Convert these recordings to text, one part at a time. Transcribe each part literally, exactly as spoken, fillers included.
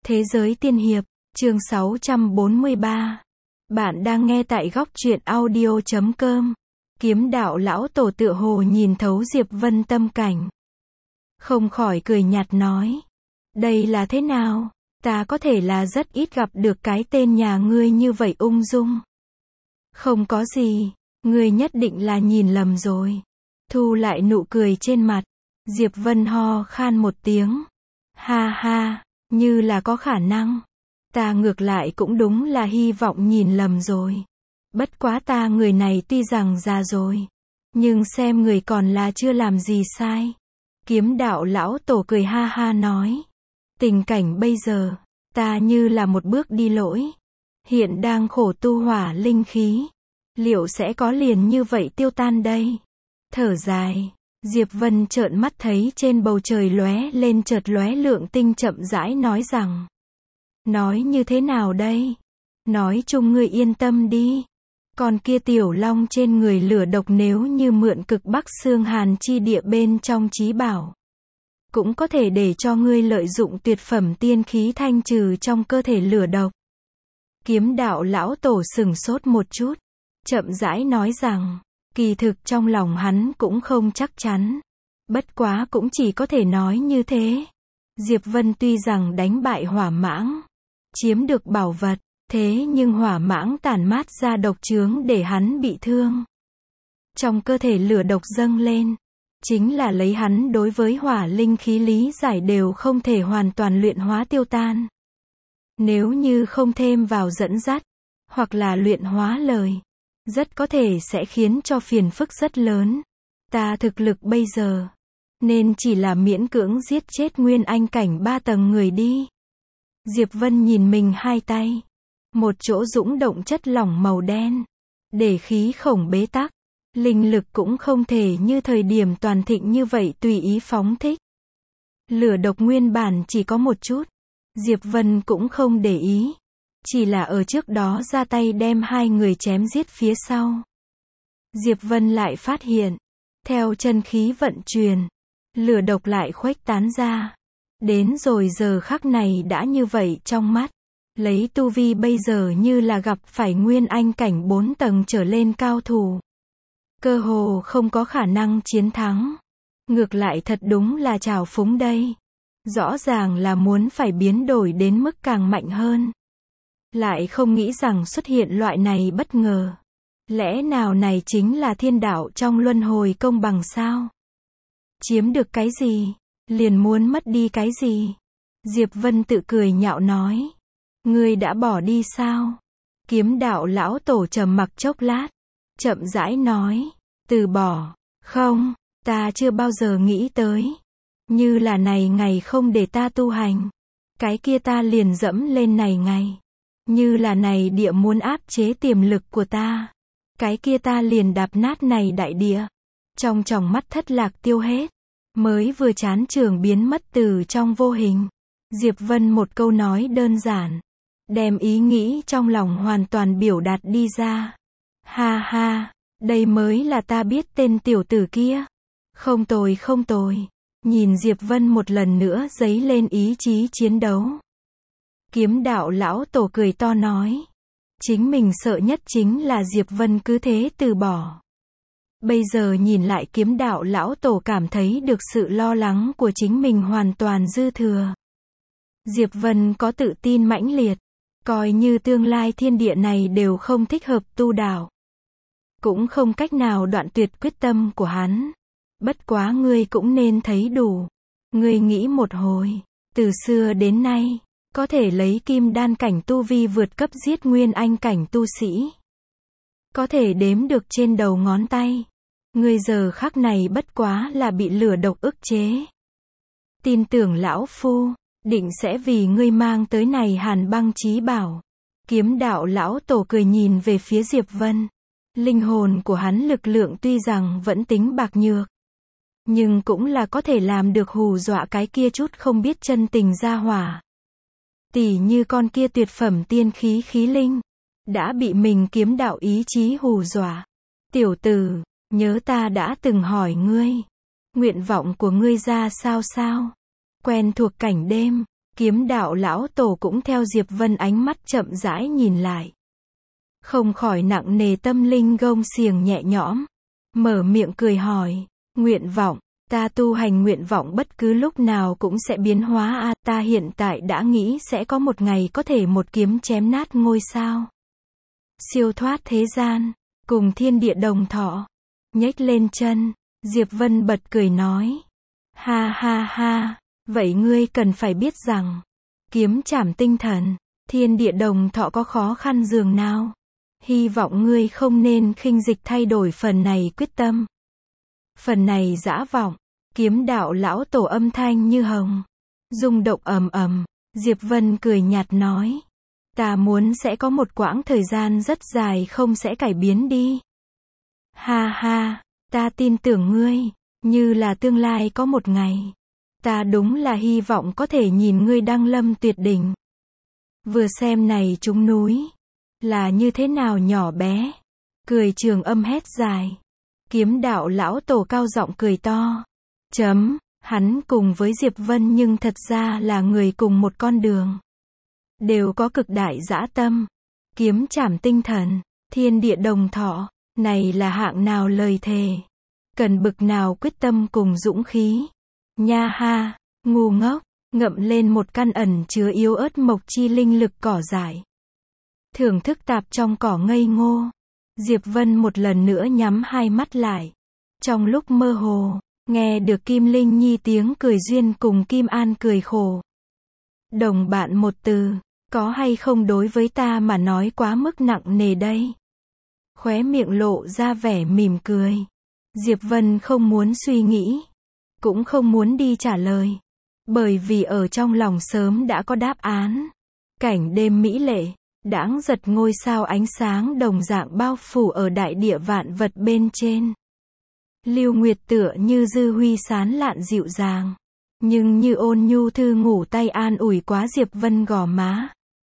Thế giới tiên hiệp, chương sáu trăm bốn mươi ba. Bạn đang nghe tại góc truyện audio chấm com. Kiếm đạo lão tổ tựa hồ nhìn thấu Diệp Vân tâm cảnh. Không khỏi cười nhạt nói. Đây là thế nào? Ta có thể là rất ít gặp được cái tên nhà ngươi như vậy ung dung. Không có gì, ngươi nhất định là nhìn lầm rồi. Thu lại nụ cười trên mặt, Diệp Vân ho khan một tiếng. Ha ha, như là có khả năng. Ta ngược lại cũng đúng là hy vọng nhìn lầm rồi. Bất quá ta người này tuy rằng già rồi, nhưng xem người còn là chưa làm gì sai. Kiếm đạo lão tổ cười ha ha nói. Tình cảnh bây giờ, ta như là một bước đi lỗi. Hiện đang khổ tu hỏa linh khí. Liệu sẽ có liền như vậy tiêu tan đây? Thở dài, Diệp Vân trợn mắt thấy trên bầu trời lóe lên chợt lóe lượng tinh chậm rãi nói rằng. Nói như thế nào đây? Nói chung ngươi yên tâm đi. Còn kia tiểu long trên người lửa độc nếu như mượn cực bắc xương hàn chi địa bên trong chí bảo. Cũng có thể để cho ngươi lợi dụng tuyệt phẩm tiên khí thanh trừ trong cơ thể lửa độc. Kiếm đạo lão tổ sừng sốt một chút. Chậm rãi nói rằng. Kỳ thực trong lòng hắn cũng không chắc chắn. Bất quá cũng chỉ có thể nói như thế. Diệp Vân tuy rằng đánh bại hỏa mãng, chiếm được bảo vật, thế nhưng hỏa mãng tản mát ra độc chướng để hắn bị thương. Trong cơ thể lửa độc dâng lên, chính là lấy hắn đối với hỏa linh khí lý giải đều không thể hoàn toàn luyện hóa tiêu tan. Nếu như không thêm vào dẫn dắt, hoặc là luyện hóa lời, rất có thể sẽ khiến cho phiền phức rất lớn. Ta thực lực bây giờ, nên chỉ là miễn cưỡng giết chết nguyên anh cảnh ba tầng người đi. Diệp Vân nhìn mình hai tay. Một chỗ dũng động chất lỏng màu đen. Để khí khổng bế tắc. Linh lực cũng không thể như thời điểm toàn thịnh như vậy tùy ý phóng thích. Lửa độc nguyên bản chỉ có một chút. Diệp Vân cũng không để ý. Chỉ là ở trước đó ra tay đem hai người chém giết phía sau. Diệp Vân lại phát hiện. Theo chân khí vận chuyển. Lửa độc lại khuếch tán ra. Đến rồi giờ khắc này đã như vậy trong mắt. Lấy tu vi bây giờ như là gặp phải nguyên anh cảnh bốn tầng trở lên cao thủ. Cơ hồ không có khả năng chiến thắng. Ngược lại thật đúng là trào phúng đây. Rõ ràng là muốn phải biến đổi đến mức càng mạnh hơn. Lại không nghĩ rằng xuất hiện loại này bất ngờ. Lẽ nào này chính là thiên đạo trong luân hồi công bằng sao? Chiếm được cái gì, liền muốn mất đi cái gì? Diệp Vân tự cười nhạo nói. Ngươi đã bỏ đi sao? Kiếm đạo lão tổ trầm mặc chốc lát. Chậm rãi nói. Từ bỏ. Không, ta chưa bao giờ nghĩ tới. Như là này ngày không để ta tu hành. Cái kia ta liền dẫm lên này ngày. Như là này địa muốn áp chế tiềm lực của ta. Cái kia ta liền đạp nát này đại địa. Trong tròng mắt thất lạc tiêu hết. Mới vừa chán trường biến mất từ trong vô hình. Diệp Vân một câu nói đơn giản. Đem ý nghĩ trong lòng hoàn toàn biểu đạt đi ra. Ha ha, đây mới là ta biết tên tiểu tử kia. Không tồi không tồi. Nhìn Diệp Vân một lần nữa dấy lên ý chí chiến đấu. Kiếm đạo lão tổ cười to nói. Chính mình sợ nhất chính là Diệp Vân cứ thế từ bỏ. Bây giờ nhìn lại kiếm đạo lão tổ cảm thấy được sự lo lắng của chính mình hoàn toàn dư thừa. Diệp Vân có tự tin mãnh liệt. Coi như tương lai thiên địa này đều không thích hợp tu đạo. Cũng không cách nào đoạn tuyệt quyết tâm của hắn. Bất quá ngươi cũng nên thấy đủ. Ngươi nghĩ một hồi. Từ xưa đến nay. Có thể lấy kim đan cảnh tu vi vượt cấp giết nguyên anh cảnh tu sĩ. Có thể đếm được trên đầu ngón tay. Ngươi giờ khắc này bất quá là bị lửa độc ức chế. Tin tưởng lão phu. Định sẽ vì ngươi mang tới này hàn băng chí bảo. Kiếm đạo lão tổ cười nhìn về phía Diệp Vân. Linh hồn của hắn lực lượng tuy rằng vẫn tính bạc nhược. Nhưng cũng là có thể làm được hù dọa cái kia chút không biết chân tình ra hỏa. Tỉ như con kia tuyệt phẩm tiên khí khí linh. Đã bị mình kiếm đạo ý chí hù dọa. Tiểu tử, nhớ ta đã từng hỏi ngươi. Nguyện vọng của ngươi ra sao sao? Quen thuộc cảnh đêm. Kiếm đạo lão tổ cũng theo Diệp Vân ánh mắt chậm rãi nhìn lại. Không khỏi nặng nề tâm linh gông xiềng nhẹ nhõm. Mở miệng cười hỏi, nguyện vọng, ta tu hành nguyện vọng bất cứ lúc nào cũng sẽ biến hóa a, ta hiện tại đã nghĩ sẽ có một ngày có thể một kiếm chém nát ngôi sao. Siêu thoát thế gian, cùng thiên địa đồng thọ. Nhếch lên chân, Diệp Vân bật cười nói. Ha ha ha, vậy ngươi cần phải biết rằng, kiếm trảm tinh thần, thiên địa đồng thọ có khó khăn dường nào. Hy vọng ngươi không nên khinh dịch thay đổi phần này quyết tâm. Phần này dã vọng, kiếm đạo lão tổ âm thanh như hồng. Rung động ầm ầm, Diệp Vân cười nhạt nói. Ta muốn sẽ có một quãng thời gian rất dài không sẽ cải biến đi. Ha ha, ta tin tưởng ngươi, như là tương lai có một ngày. Ta đúng là hy vọng có thể nhìn ngươi đăng lâm tuyệt đỉnh. Vừa xem này chúng núi, là như thế nào nhỏ bé. Cười trường âm hét dài. Kiếm đạo lão tổ cao giọng cười to. Chấm, hắn cùng với Diệp Vân nhưng thật ra là người cùng một con đường. Đều có cực đại dã tâm. Kiếm trảm tinh thần, thiên địa đồng thọ, này là hạng nào lời thề. Cần bực nào quyết tâm cùng dũng khí. Nha ha, ngu ngốc, ngậm lên một căn ẩn chứa yếu ớt mộc chi linh lực cỏ dại. Thưởng thức tạp trong cỏ ngây ngô. Diệp Vân một lần nữa nhắm hai mắt lại. Trong lúc mơ hồ, nghe được Kim Linh Nhi tiếng cười duyên cùng Kim An cười khổ. Đồng bạn một từ, có hay không đối với ta mà nói quá mức nặng nề đây? Khóe miệng lộ ra vẻ mỉm cười. Diệp Vân không muốn suy nghĩ, cũng không muốn đi trả lời. Bởi vì ở trong lòng sớm đã có đáp án. Cảnh đêm mỹ lệ, đãng giật ngôi sao ánh sáng đồng dạng bao phủ ở đại địa vạn vật bên trên. Lưu Nguyệt tựa như dư huy sán lạn dịu dàng, nhưng như ôn nhu thư ngủ tay an ủi quá Diệp Vân gò má.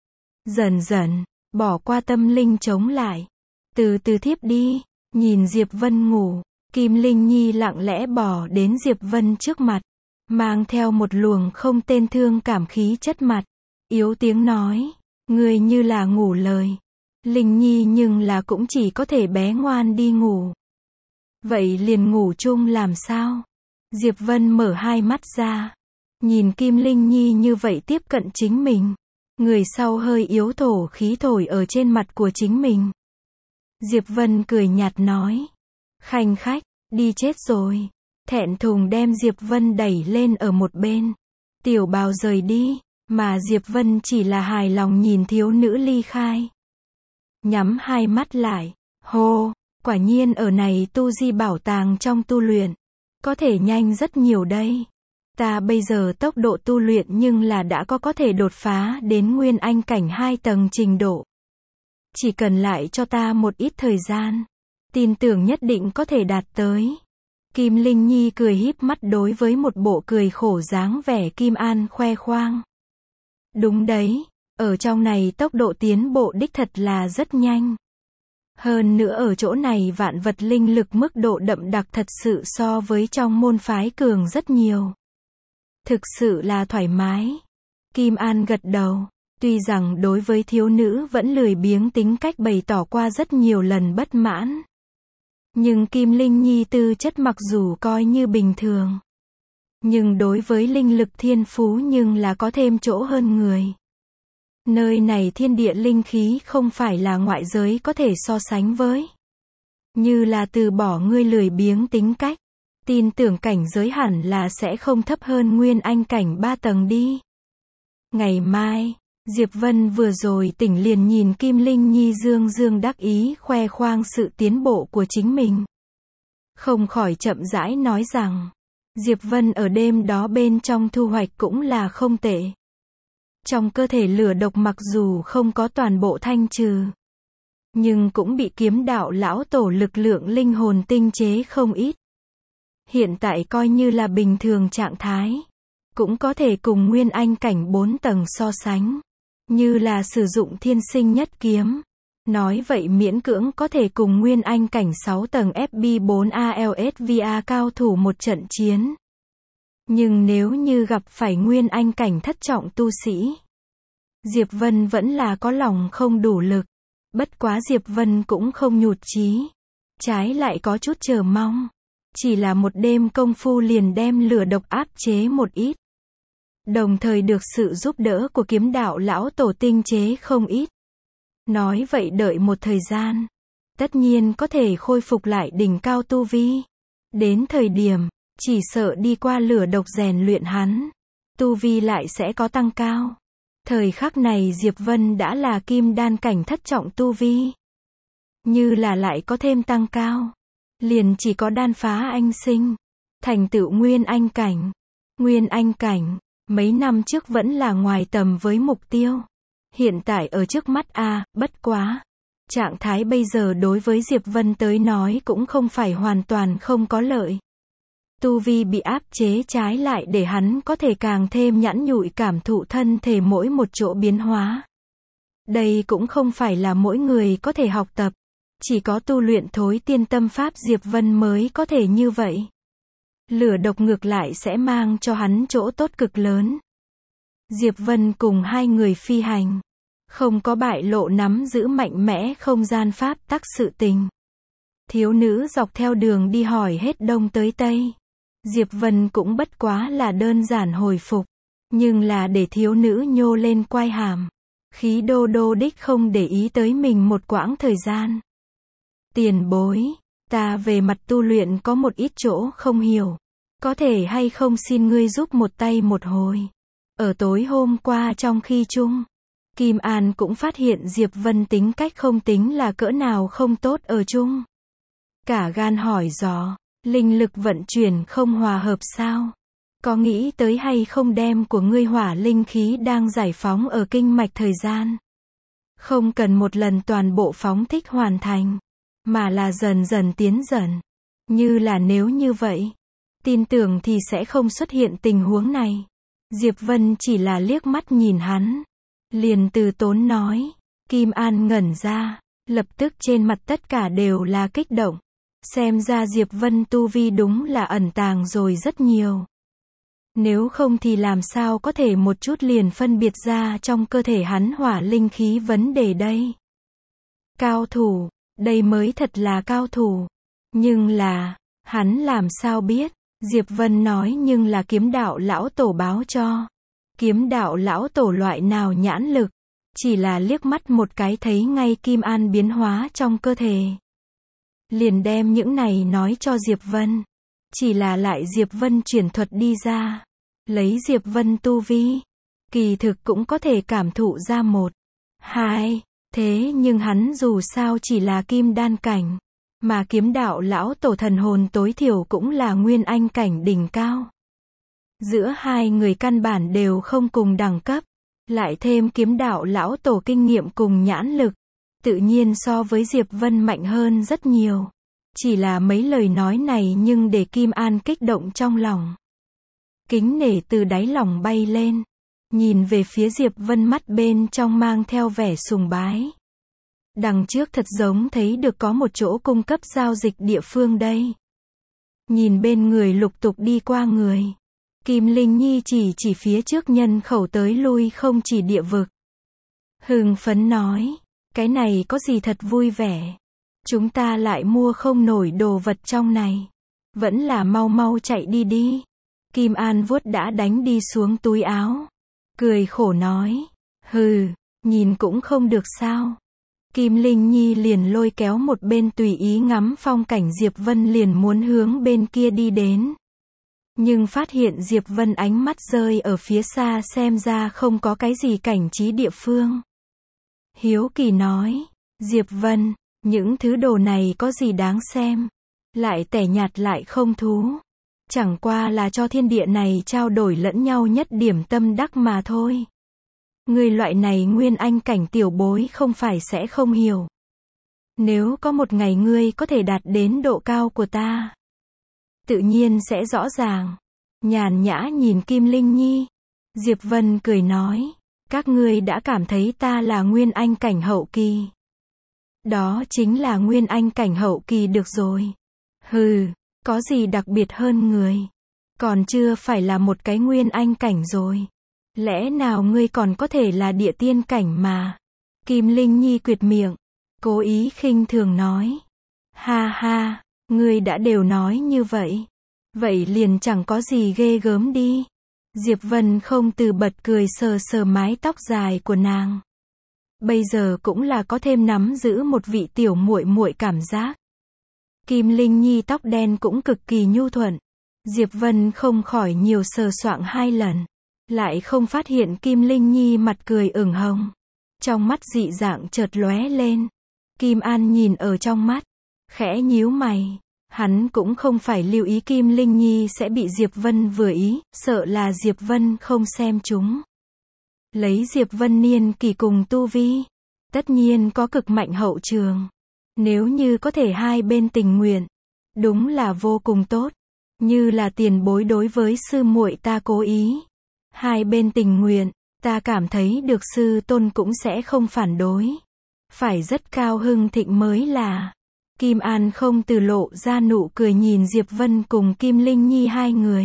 Dần dần, bỏ qua tâm linh chống lại, từ từ thiếp đi, nhìn Diệp Vân ngủ, Kim Linh Nhi lặng lẽ bò đến Diệp Vân trước mặt, mang theo một luồng không tên thương cảm khí chất mặt, yếu tiếng nói, ngươi như là ngủ lời. Linh Nhi nhưng là cũng chỉ có thể bé ngoan đi ngủ. Vậy liền ngủ chung làm sao? Diệp Vân mở hai mắt ra, nhìn Kim Linh Nhi như vậy tiếp cận chính mình. Người sau hơi yếu thổ khí thổi ở trên mặt của chính mình. Diệp Vân cười nhạt nói. Khanh khách, đi chết rồi. Thẹn thùng đem Diệp Vân đẩy lên ở một bên. Tiểu Bào rời đi, mà Diệp Vân chỉ là hài lòng nhìn thiếu nữ ly khai. Nhắm hai mắt lại, hô, quả nhiên ở này tu di bảo tàng trong tu luyện, có thể nhanh rất nhiều đây. Ta bây giờ tốc độ tu luyện nhưng là đã có có thể đột phá đến nguyên anh cảnh hai tầng trình độ. Chỉ cần lại cho ta một ít thời gian, tin tưởng nhất định có thể đạt tới. Kim Linh Nhi cười híp mắt đối với một bộ cười khổ dáng vẻ Kim An khoe khoang. Đúng đấy, ở trong này tốc độ tiến bộ đích thật là rất nhanh. Hơn nữa ở chỗ này vạn vật linh lực mức độ đậm đặc thật sự so với trong môn phái cường rất nhiều. Thực sự là thoải mái. Kim An gật đầu, tuy rằng đối với thiếu nữ vẫn lười biếng tính cách bày tỏ qua rất nhiều lần bất mãn. Nhưng Kim Linh Nhi tư chất mặc dù coi như bình thường, nhưng đối với linh lực thiên phú nhưng là có thêm chỗ hơn người. Nơi này thiên địa linh khí không phải là ngoại giới có thể so sánh với. Như là từ bỏ ngươi lười biếng tính cách, tin tưởng cảnh giới hẳn là sẽ không thấp hơn nguyên anh cảnh ba tầng đi. Ngày mai, Diệp Vân vừa rồi tỉnh liền nhìn Kim Linh Nhi dương dương đắc ý khoe khoang sự tiến bộ của chính mình. Không khỏi chậm rãi nói rằng, Diệp Vân ở đêm đó bên trong thu hoạch cũng là không tệ. Trong cơ thể lửa độc mặc dù không có toàn bộ thanh trừ, nhưng cũng bị kiếm đạo lão tổ lực lượng linh hồn tinh chế không ít. Hiện tại coi như là bình thường trạng thái, cũng có thể cùng nguyên anh cảnh bốn tầng so sánh, như là sử dụng thiên sinh nhất kiếm. Nói vậy miễn cưỡng có thể cùng nguyên anh cảnh sáu tầng F B bốn A L S V A cao thủ một trận chiến. Nhưng nếu như gặp phải nguyên anh cảnh thất trọng tu sĩ, Diệp Vân vẫn là có lòng không đủ lực. Bất quá Diệp Vân cũng không nhụt chí, trái lại có chút chờ mong. Chỉ là một đêm công phu liền đem lửa độc áp chế một ít. Đồng thời được sự giúp đỡ của kiếm đạo lão tổ tinh chế không ít. Nói vậy đợi một thời gian, tất nhiên có thể khôi phục lại đỉnh cao tu vi. Đến thời điểm, chỉ sợ đi qua lửa độc rèn luyện hắn, tu vi lại sẽ có tăng cao. Thời khắc này Diệp Vân đã là kim đan cảnh thất trọng tu vi. Như là lại có thêm tăng cao, liền chỉ có đan phá anh sinh, thành tựu nguyên anh cảnh. Nguyên anh cảnh, mấy năm trước vẫn là ngoài tầm với mục tiêu. Hiện tại ở trước mắt a, à, bất quá. Trạng thái bây giờ đối với Diệp Vân tới nói cũng không phải hoàn toàn không có lợi. Tu vi bị áp chế trái lại để hắn có thể càng thêm nhẵn nhụi cảm thụ thân thể mỗi một chỗ biến hóa. Đây cũng không phải là mỗi người có thể học tập. Chỉ có tu luyện thối tiên tâm pháp Diệp Vân mới có thể như vậy. Lửa độc ngược lại sẽ mang cho hắn chỗ tốt cực lớn. Diệp Vân cùng hai người phi hành, không có bại lộ nắm giữ mạnh mẽ không gian pháp tắc sự tình. Thiếu nữ dọc theo đường đi hỏi hết đông tới tây. Diệp Vân cũng bất quá là đơn giản hồi phục, nhưng là để thiếu nữ nhô lên quai hàm. Khí đô đô đích không để ý tới mình một quãng thời gian. Tiền bối, ta về mặt tu luyện có một ít chỗ không hiểu. Có thể hay không xin ngươi giúp một tay một hồi. Ở tối hôm qua trong khi chung, Kim An cũng phát hiện Diệp Vân tính cách không tính là cỡ nào không tốt ở chung. Cả gan hỏi dò, linh lực vận chuyển không hòa hợp sao? Có nghĩ tới hay không đem của ngươi hỏa linh khí đang giải phóng ở kinh mạch thời gian? Không cần một lần toàn bộ phóng thích hoàn thành, mà là dần dần tiến dần. Như là nếu như vậy, tin tưởng thì sẽ không xuất hiện tình huống này. Diệp Vân chỉ là liếc mắt nhìn hắn, liền từ tốn nói. Kim An ngẩn ra, lập tức trên mặt tất cả đều là kích động. Xem ra Diệp Vân tu vi đúng là ẩn tàng rồi rất nhiều. Nếu không thì làm sao có thể một chút liền phân biệt ra trong cơ thể hắn hỏa linh khí vấn đề đây. Cao thủ, đây mới thật là cao thủ. Nhưng là, hắn làm sao biết? Diệp Vân nói nhưng là kiếm đạo lão tổ báo cho. Kiếm đạo lão tổ loại nào nhãn lực, chỉ là liếc mắt một cái thấy ngay Kim An biến hóa trong cơ thể. Liền đem những này nói cho Diệp Vân. Chỉ là lại Diệp Vân chuyển thuật đi ra. Lấy Diệp Vân tu vi, kỳ thực cũng có thể cảm thụ ra một, hai, thế nhưng hắn dù sao chỉ là kim đan cảnh, mà kiếm đạo lão tổ thần hồn tối thiểu cũng là nguyên anh cảnh đỉnh cao. Giữa hai người căn bản đều không cùng đẳng cấp, lại thêm kiếm đạo lão tổ kinh nghiệm cùng nhãn lực, tự nhiên so với Diệp Vân mạnh hơn rất nhiều. Chỉ là mấy lời nói này nhưng để Kim An kích động trong lòng. Kính nể từ đáy lòng bay lên, nhìn về phía Diệp Vân mắt bên trong mang theo vẻ sùng bái. Đằng trước thật giống thấy được có một chỗ cung cấp giao dịch địa phương đây. Nhìn bên người lục tục đi qua người, Kim Linh Nhi chỉ chỉ phía trước nhân khẩu tới lui không chỉ địa vực. Hưng phấn nói, cái này có gì thật vui vẻ. Chúng ta lại mua không nổi đồ vật trong này. Vẫn là mau mau chạy đi đi. Kim An vuốt đã đánh đi xuống túi áo. Cười khổ nói, hừ, nhìn cũng không được sao. Kim Linh Nhi liền lôi kéo một bên tùy ý ngắm phong cảnh Diệp Vân liền muốn hướng bên kia đi đến. Nhưng phát hiện Diệp Vân ánh mắt rơi ở phía xa xem ra không có cái gì cảnh trí địa phương. Hiếu kỳ nói, Diệp Vân, những thứ đồ này có gì đáng xem? Lại tẻ nhạt lại không thú. Chẳng qua là cho thiên địa này trao đổi lẫn nhau nhất điểm tâm đắc mà thôi. Người loại này nguyên anh cảnh tiểu bối không phải sẽ không hiểu. Nếu có một ngày ngươi có thể đạt đến độ cao của ta, tự nhiên sẽ rõ ràng. Nhàn nhã nhìn Kim Linh Nhi, Diệp Vân cười nói, các ngươi đã cảm thấy ta là nguyên anh cảnh hậu kỳ. Đó chính là nguyên anh cảnh hậu kỳ được rồi. Hừ, có gì đặc biệt hơn người? Còn chưa phải là một cái nguyên anh cảnh rồi. Lẽ nào ngươi còn có thể là địa tiên cảnh mà. Kim Linh Nhi quyệt miệng, cố ý khinh thường nói. Ha ha, ngươi đã đều nói như vậy. Vậy liền chẳng có gì ghê gớm đi. Diệp Vân không từ bật cười sờ sờ mái tóc dài của nàng. Bây giờ cũng là có thêm nắm giữ một vị tiểu muội muội cảm giác. Kim Linh Nhi tóc đen cũng cực kỳ nhu thuận. Diệp Vân không khỏi nhiều sờ soạng hai lần. Lại không phát hiện Kim Linh Nhi mặt cười ửng hồng. Trong mắt dị dạng chợt lóe lên. Kim An nhìn ở trong mắt, khẽ nhíu mày. Hắn cũng không phải lưu ý Kim Linh Nhi sẽ bị Diệp Vân vừa ý, sợ là Diệp Vân không xem chúng. Lấy Diệp Vân niên kỳ cùng tu vi, tất nhiên có cực mạnh hậu trường. Nếu như có thể hai bên tình nguyện, đúng là vô cùng tốt. Như là tiền bối đối với sư muội ta cố ý. Hai bên tình nguyện, ta cảm thấy được sư tôn cũng sẽ không phản đối. Phải rất cao hưng thịnh mới là. Kim An không từ lộ ra nụ cười nhìn Diệp Vân cùng Kim Linh Nhi hai người.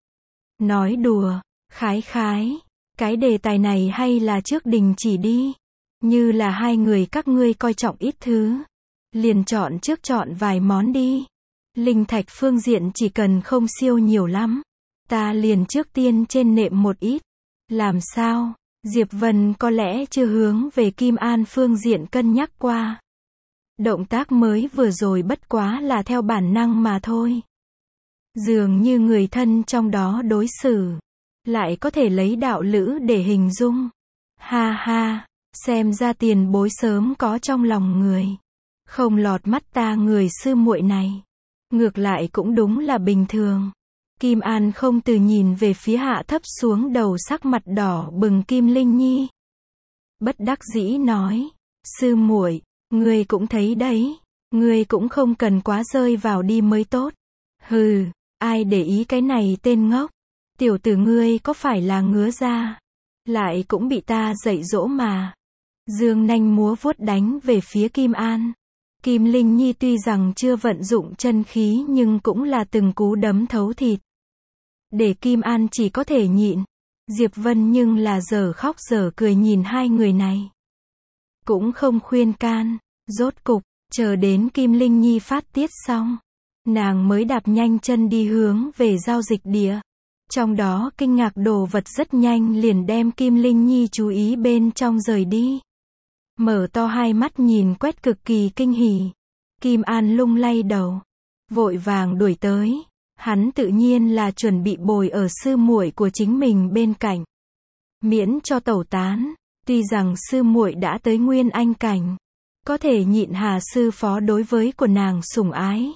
Nói đùa, khái khái, cái đề tài này hay là trước đình chỉ đi. Như là hai người các ngươi coi trọng ít thứ. Liền chọn trước chọn vài món đi. Linh thạch phương diện chỉ cần không siêu nhiều lắm. Ta liền trước tiên trên nệm một ít. Làm sao? Diệp Vân có lẽ chưa hướng về Kim An phương diện cân nhắc qua. Động tác mới vừa rồi bất quá là theo bản năng mà thôi. Dường như người thân trong đó đối xử. Lại có thể lấy đạo lữ để hình dung. Ha ha, xem ra tiền bối sớm có trong lòng người. Không lọt mắt ta người sư muội này. Ngược lại cũng đúng là bình thường. Kim An không từ nhìn về phía hạ thấp xuống đầu sắc mặt đỏ bừng Kim Linh Nhi. Bất đắc dĩ nói. Sư muội, ngươi cũng thấy đấy. Ngươi cũng không cần quá rơi vào đi mới tốt. Hừ, ai để ý cái này tên ngốc. Tiểu tử ngươi có phải là ngứa ra. Lại cũng bị ta dạy dỗ mà. Dương nanh múa vuốt đánh về phía Kim An. Kim Linh Nhi tuy rằng chưa vận dụng chân khí nhưng cũng là từng cú đấm thấu thịt. Để Kim An chỉ có thể nhịn. Diệp Vân nhưng là giờ khóc giờ cười nhìn hai người này. Cũng không khuyên can. Rốt cục, chờ đến Kim Linh Nhi phát tiết xong. Nàng mới đạp nhanh chân đi hướng về giao dịch địa. Trong đó kinh ngạc đồ vật rất nhanh liền đem Kim Linh Nhi chú ý bên trong rời đi. Mở to hai mắt nhìn quét cực kỳ kinh hỉ. Kim An lung lay đầu. Vội vàng đuổi tới. Hắn tự nhiên là chuẩn bị bồi ở sư muội của chính mình bên cạnh. Miễn cho tẩu tán. Tuy rằng sư muội đã tới nguyên anh cảnh. Có thể nhịn hà sư phó đối với của nàng sủng ái.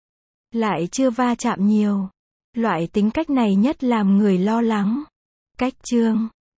Lại chưa va chạm nhiều. Loại tính cách này nhất làm người lo lắng. Cách chương